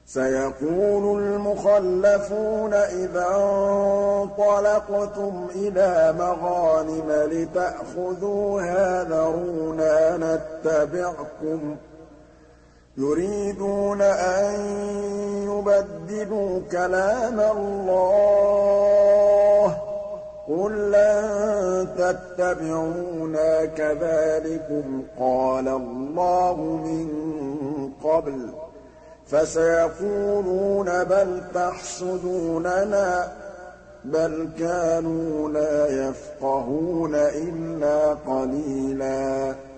سيقول المخلفون إذا انطلقتم إلى مغانم لتأخذوها ذرونا نتبعكم يريدون أن يبدلوا كلام الله قل لن تتبعونا كذلكم قال الله من قبل فسيقولون بل تحسدوننا بل كانوا لا يفقهون إلا قليلا